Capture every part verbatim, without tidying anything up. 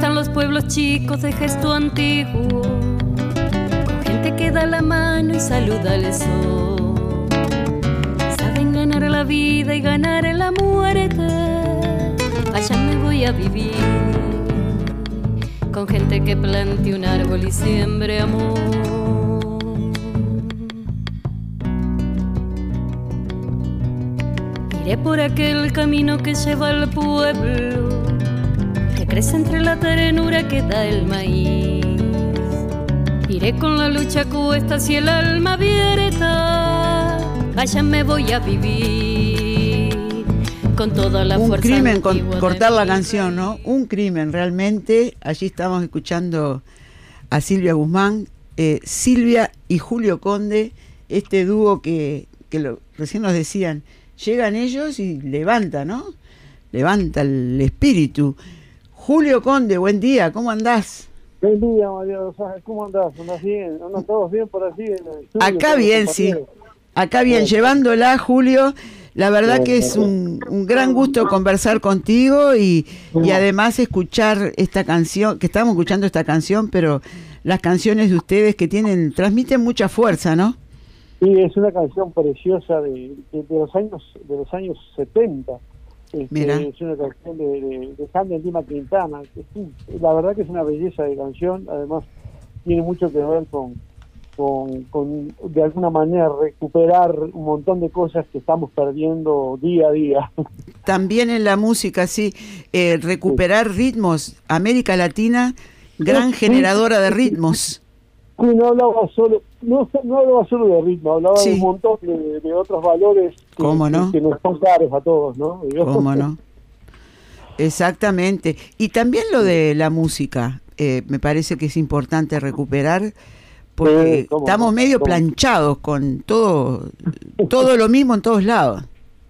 están los pueblos chicos de gesto antiguo, con gente que da la mano y saluda al sol. Saben ganar la vida y ganar la muerte. Allá me voy a vivir con gente que plante un árbol y siembre amor. Iré por aquel camino que lleva al pueblo, que crece entre la ternura que da el maíz. Iré con la lucha a cuestas y el alma abierta. Allá me voy a vivir con toda la un fuerza. Un crimen con, cortar la canción, ¿no? Un crimen, realmente. Allí estamos escuchando a Silvia Guzmán, eh, Silvia y Julio Conde, este dúo que, que lo, recién nos decían, llegan ellos y levanta, ¿no? Levanta el espíritu. Julio Conde, buen día, ¿cómo andás? Buen día, María Rosales, ¿cómo andás? ¿Andás bien? ¿Andan todos bien por allí? En el estudio, acá bien, sí. Acá bien, sí. Llevándola, Julio. La verdad sí, que es un, un gran gusto conversar contigo y, y además escuchar esta canción, que estamos escuchando esta canción, pero las canciones de ustedes que tienen, transmiten mucha fuerza, ¿no? Sí, es una canción preciosa de, de, de los años de los años setenta. Este, es una canción de, de, de Jaime Lima Quintana. Es, la verdad que es una belleza de canción. Además tiene mucho que ver con, con, con de alguna manera recuperar un montón de cosas que estamos perdiendo día a día. También en la música, sí, eh, recuperar sí. ritmos. América Latina, gran sí, generadora sí. de ritmos. Sí, no hablaba solo, no, no hablaba solo de ritmo, hablaba sí. de un montón de, de otros valores que, ¿Cómo no? que, que nos son caros a todos, ¿no? ¿Cómo no? Exactamente. Y también lo de la música, eh, me parece que es importante recuperar, porque sí, estamos no? medio ¿Cómo? planchados con todo, todo lo mismo en todos lados.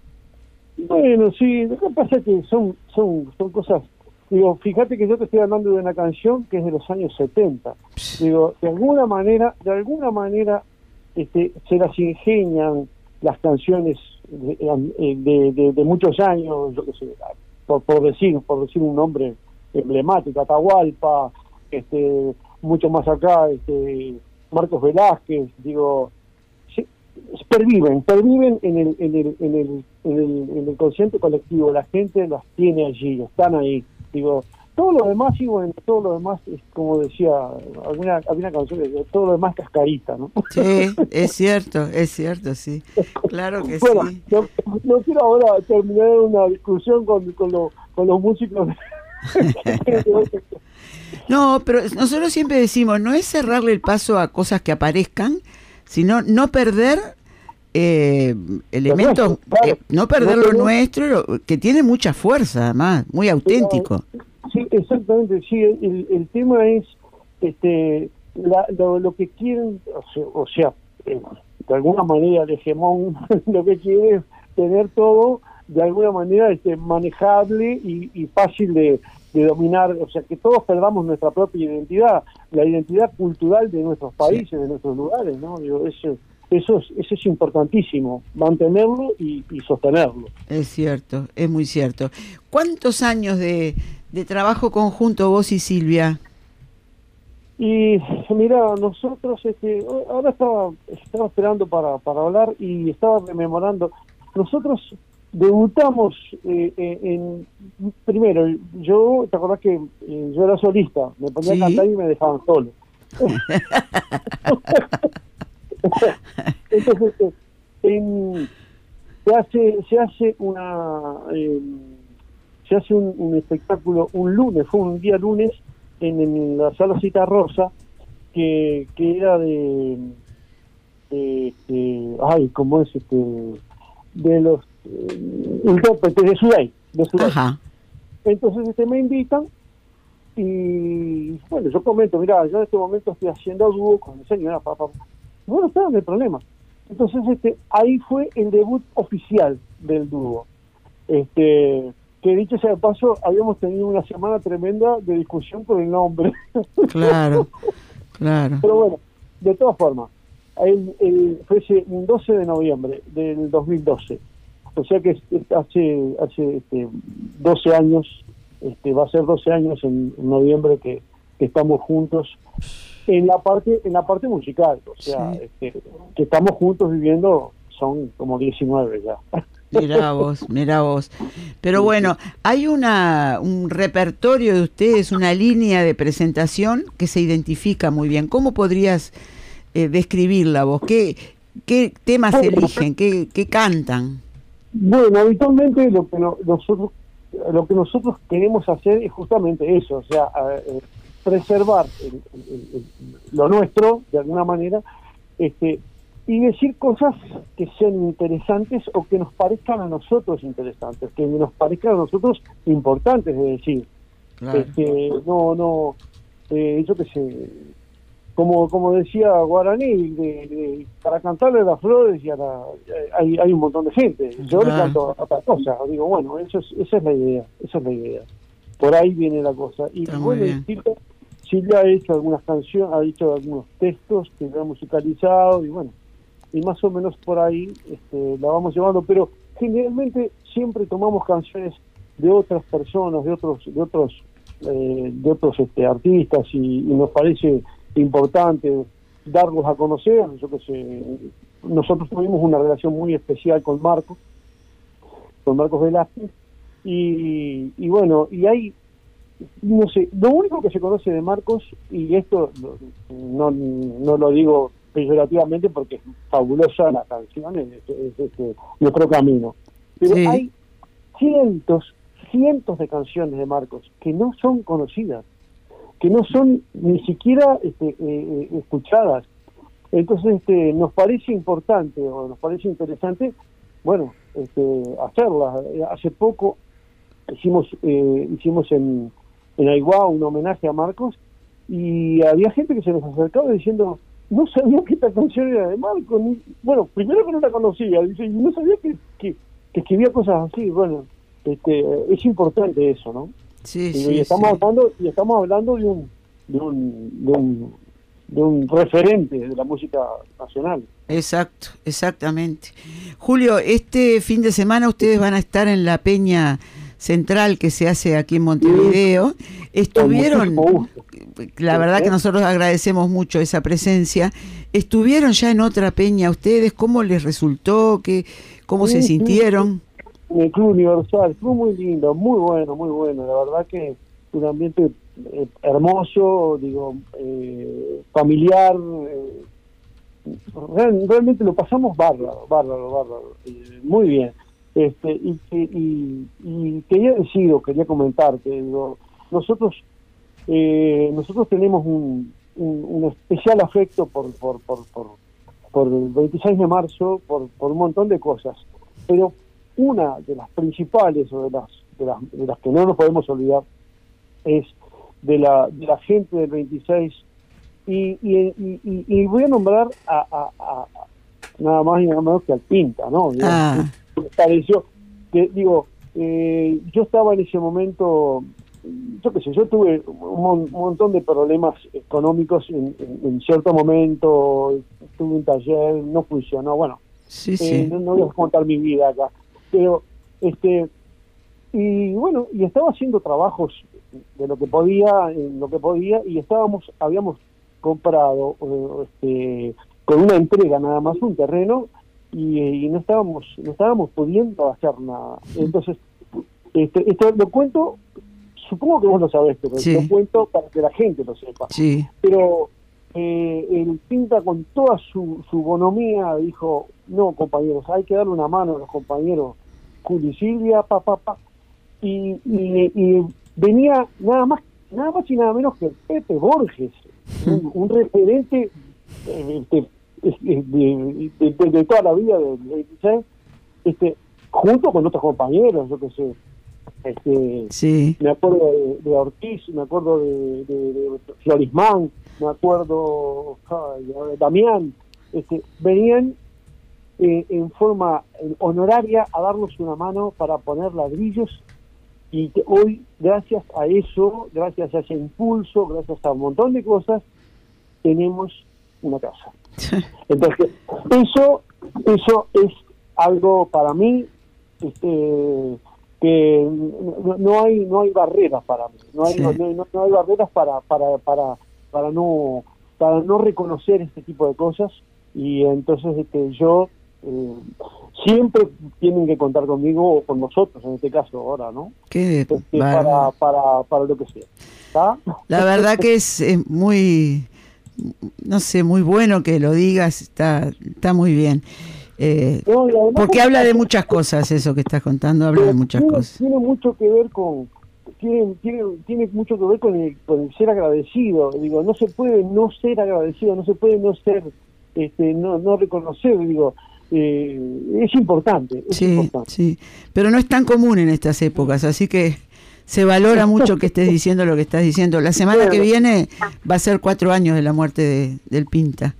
Bueno, sí, lo que pasa es que son, son, son cosas. Digo, fíjate que yo te estoy hablando de una canción que es de los años setenta. Digo, de alguna manera, de alguna manera, este, se las ingenian las canciones de, de, de, de muchos años, yo qué sé, por, por decir, por decir un nombre emblemático, Atahualpa, este, mucho más acá, este, Marcos Velázquez, digo, se, perviven, perviven en el, en el, en el, en el, en el consciente colectivo, la gente las tiene allí, están ahí. Digo, todo lo demás, y bueno, todo lo demás es como decía, alguna, había una canción que decía, todo lo demás cascarita, ¿no? Sí, es cierto, es cierto, sí. Claro que bueno, sí. No, no quiero ahora terminar una discusión con, con, lo, con los músicos. No, pero nosotros siempre decimos, no es cerrarle el paso a cosas que aparezcan, sino no perder eh, elementos, claro, eh, no perder no, lo no, nuestro, que tiene mucha fuerza, además, muy auténtico. Sí, exactamente, sí, el, el tema es este la, lo, lo que quieren, o sea, o sea eh, de alguna manera el hegemón lo que quiere es tener todo de alguna manera este manejable y, y fácil de, de dominar, o sea, que todos perdamos nuestra propia identidad, la identidad cultural de nuestros países, sí. de nuestros lugares, ¿no? Digo, eso, eso, es, eso es importantísimo, mantenerlo y, y sostenerlo. Es cierto, es muy cierto. ¿Cuántos años de, de trabajo conjunto vos y Silvia? Y mira, nosotros, este, ahora estaba, estaba esperando para, para hablar y estaba rememorando, nosotros debutamos eh, eh, en, primero, yo, ¿te acordás que eh, yo era solista? Me ponía ¿Sí? a cantar y me dejaban solo. Entonces, eh, en, se hace se hace una eh, se hace un, un espectáculo un lunes, fue un día lunes en, en la Sala Cita Rosa, que, que era de, de, de ay, ¿cómo es este? De los eh, intérpretes de Sudey, de Sudey. Ajá. Entonces este me invitan y bueno, yo comento, mira, yo en este momento estoy haciendo dúo con el señor papá. Bueno, está, no hay problema. Entonces este ahí fue el debut oficial del dúo. Este, que dicho sea de paso, habíamos tenido una semana tremenda de discusión por el nombre. Claro, claro. Pero bueno, de todas formas, el, el, fue ese, un doce de noviembre del dos mil doce. O sea que hace hace este, doce años este, va a ser doce años en, en noviembre que, que estamos juntos en la parte en la parte musical, o sea, sí. este, que estamos juntos viviendo son como diecinueve ya. Mirá vos, mirá vos. Pero bueno, hay una un repertorio de ustedes, una línea de presentación que se identifica muy bien. ¿Cómo podrías eh, describirla vos? ¿Qué, qué temas eligen? ¿Qué, qué cantan? Bueno, habitualmente lo que no, nosotros lo que nosotros queremos hacer es justamente eso, o sea, eh, preservar el, el, el, lo nuestro de alguna manera, este y decir cosas que sean interesantes o que nos parezcan a nosotros interesantes, que nos parezcan a nosotros importantes de decir. Claro. Este, no, no, eh, yo qué sé, como como decía Guaraní, de, de, para cantarle a las flores y a la, hay, hay un montón de gente. Yo claro. le canto a otra cosa, digo, bueno, eso es, esa es la idea, esa es la idea. Por ahí viene la cosa. Y Está bueno, distinto, Silvia ha hecho algunas canciones, ha hecho algunos textos que se han musicalizado y bueno, y más o menos por ahí este, la vamos llevando, pero generalmente siempre tomamos canciones de otras personas, de otros de otros eh, de otros este, artistas y, y nos parece importante darlos a conocer. Yo que sé, nosotros tuvimos una relación muy especial con Marcos, con Marcos Velázquez y, y bueno, y hay no sé, lo único que se conoce de Marcos, y esto no, no lo digo peyorativamente porque es fabulosa la canción, es, es, es, es nuestro camino, pero sí. hay cientos cientos de canciones de Marcos que no son conocidas, que no son ni siquiera este, eh, escuchadas. Entonces este, nos parece importante o nos parece interesante, bueno, este, hacerlas. Hace poco hicimos eh, hicimos en, en Aiguá un homenaje a Marcos y había gente que se nos acercaba diciendo, no sabía que esta canción era de Marcos. Ni, bueno, primero que no la conocía, dice, y no sabía que, que, que escribía cosas así. Bueno, este, es importante eso, ¿no? Sí, y, sí, y estamos sí. hablando y estamos hablando de un de un, de un de un referente de la música nacional. Exacto, exactamente. Julio, este fin de semana ustedes van a estar en la Peña Central que se hace aquí en Montevideo. Estuvieron, la verdad que nosotros agradecemos mucho esa presencia. ¿Estuvieron ya en otra peña ustedes? ¿Cómo les resultó? ¿Qué, ¿Cómo sí, se sintieron? Sí. En el Club Universal, fue muy lindo, muy bueno, muy bueno. La verdad que un ambiente eh, hermoso, digo, eh, familiar. Eh, real, realmente lo pasamos bárbaro, bárbaro, bárbaro. Eh, muy bien. Este, y, y, y quería decir, quería comentar que digo, nosotros eh, nosotros tenemos un, un, un especial afecto por por, por, por por el veintiséis de marzo, por, por un montón de cosas, pero una de las principales o de las de las, de las que no nos podemos olvidar es de la de la gente del veintiséis y y, y, y, y voy a nombrar a, a, a nada más y nada menos que al Pinta, ¿no? Ah. Me pareció que, digo, eh, yo estaba en ese momento, yo qué sé, yo tuve un, mon, un montón de problemas económicos en, en, en cierto momento, tuve un taller, no funcionó, bueno, sí, eh, sí. no, no voy a contar mi vida acá, pero, este, y bueno, y estaba haciendo trabajos de lo que podía, en lo que podía, y estábamos, habíamos comprado, eh, este, con una entrega nada más un terreno, y, y no estábamos no estábamos pudiendo hacer nada. Entonces este, esto lo cuento, supongo que vos lo sabés, pero sí. Lo cuento para que la gente lo sepa. Sí. Pero eh, el Pinta con toda su, su bonomía dijo, no, compañeros, hay que darle una mano a los compañeros Julio y Silvia, pa, pa, pa. Y, y, y venía nada más nada más y nada menos que Pepe Borges, un, un referente este, De, de, de, de toda la vida del veintiséis, este, junto con otros compañeros, yo que sé, este, sí. me acuerdo de, de Ortiz, me acuerdo de, de, de Florismán, me acuerdo ay, de Damián, este, venían eh, en forma honoraria a darnos una mano para poner ladrillos, y que hoy, gracias a eso, gracias a ese impulso, gracias a un montón de cosas, tenemos una casa. Entonces, eso eso es algo para mí este que no, no hay no hay barreras para mí, no hay, sí. no, no, no hay barreras para para para para no para no reconocer este tipo de cosas, y entonces este, yo eh, siempre tienen que contar conmigo o con nosotros en este caso ahora, ¿no? Qué este, para, para para lo que sea. ¿Está? La verdad que es, es muy, no sé, muy bueno que lo digas, está está muy bien. Eh, no, porque habla de muchas cosas, eso que estás contando, habla de muchas tiene, cosas. Tiene mucho que ver con, tiene, tiene, tiene mucho que ver con el, con el ser agradecido. Digo, no se puede no ser agradecido, no se puede no ser, este, no, no reconocer, digo, eh, es importante. Es sí, importante. sí, pero no es tan común en estas épocas, así que se valora mucho que estés diciendo lo que estás diciendo. La semana que viene va a ser cuatro años de la muerte de, del Pinta.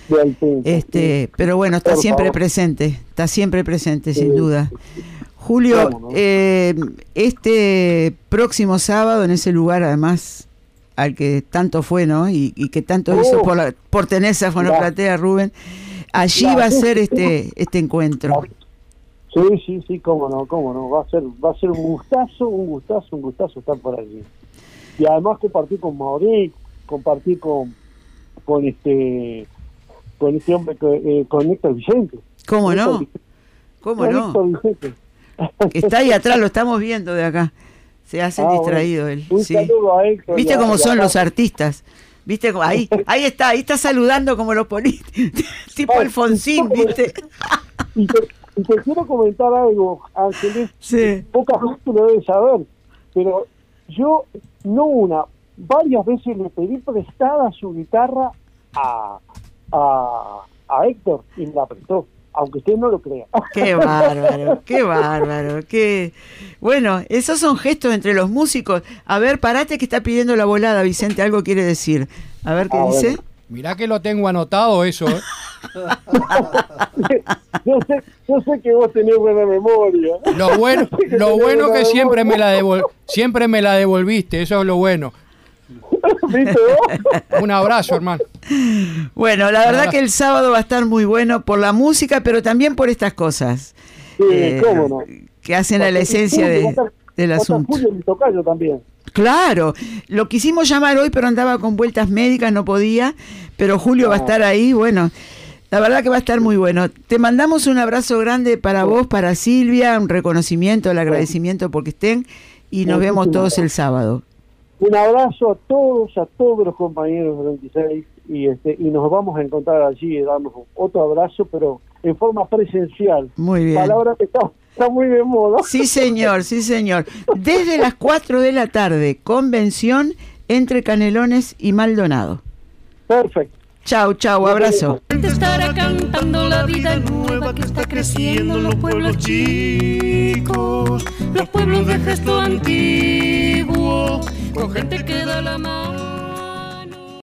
Este, pero bueno, está siempre presente, está siempre presente, sin duda. Julio, eh, este próximo sábado en ese lugar, además, al que tanto fue, ¿no? Y, y que tanto hizo por, la, por tenerse a Fonoplatea, Rubén, allí va a ser este este encuentro. Sí, sí, sí, cómo no, cómo no, va a ser va a ser un gustazo, un gustazo, un gustazo estar por allí. Y además compartir con Mauric, compartir con con este con este hombre, eh, con Héctor Vicente. ¿Cómo con no? Vicente. ¿Cómo con no? Héctor Vicente. Está ahí atrás, lo estamos viendo de acá. Se hace ah, distraído bueno. él. Un sí. saludo a Héctor. ¿Viste cómo son los artistas? ¿Viste? Ahí, ahí está, ahí está saludando como los políticos. Tipo ah, Alfonsín, ¿viste? Y te, y te quiero comentar algo, Ángeles. Sí. Pocas veces lo debes saber, pero yo, no una, varias veces le pedí prestada su guitarra a... A, a Héctor y me la prestó, aunque usted no lo crea. Qué bárbaro, qué bárbaro, qué bueno, esos son gestos entre los músicos. A ver, parate que está pidiendo la volada, Vicente, algo quiere decir. A ver qué ah, dice. Bueno. Mirá que lo tengo anotado eso, ¿eh? yo sé, yo sé que vos tenés buena memoria. Lo bueno, lo bueno que siempre me la devol, siempre me la devolviste, eso es lo bueno. ¿Viste vos? Un abrazo, hermano. Bueno, la verdad que el sábado va a estar muy bueno por la música, pero también por estas cosas. Sí, eh, cómo no. Que hacen a la esencia de, estar, del asunto. Julio y Tocayo también. Claro, lo quisimos llamar hoy, pero andaba con vueltas médicas, no podía, pero Julio no. va a estar ahí, bueno, la verdad que va a estar muy bueno. Te mandamos un abrazo grande para sí. vos, para Silvia, un reconocimiento, el agradecimiento porque estén, y nos vemos todos el sábado. Un abrazo a todos, a todos los compañeros de veintiséis, y este y nos vamos a encontrar allí y darnos otro abrazo, pero en forma presencial. Muy bien. Palabra que está, está muy de moda. Sí, señor, sí, señor. Desde las cuatro de la tarde, convención entre Canelones y Maldonado. Perfecto. Chau, chau, abrazo. Te estará cantando la vida nueva que está creciendo en los pueblos chicos, los pueblos de gesto antiguo, con gente que da la mano.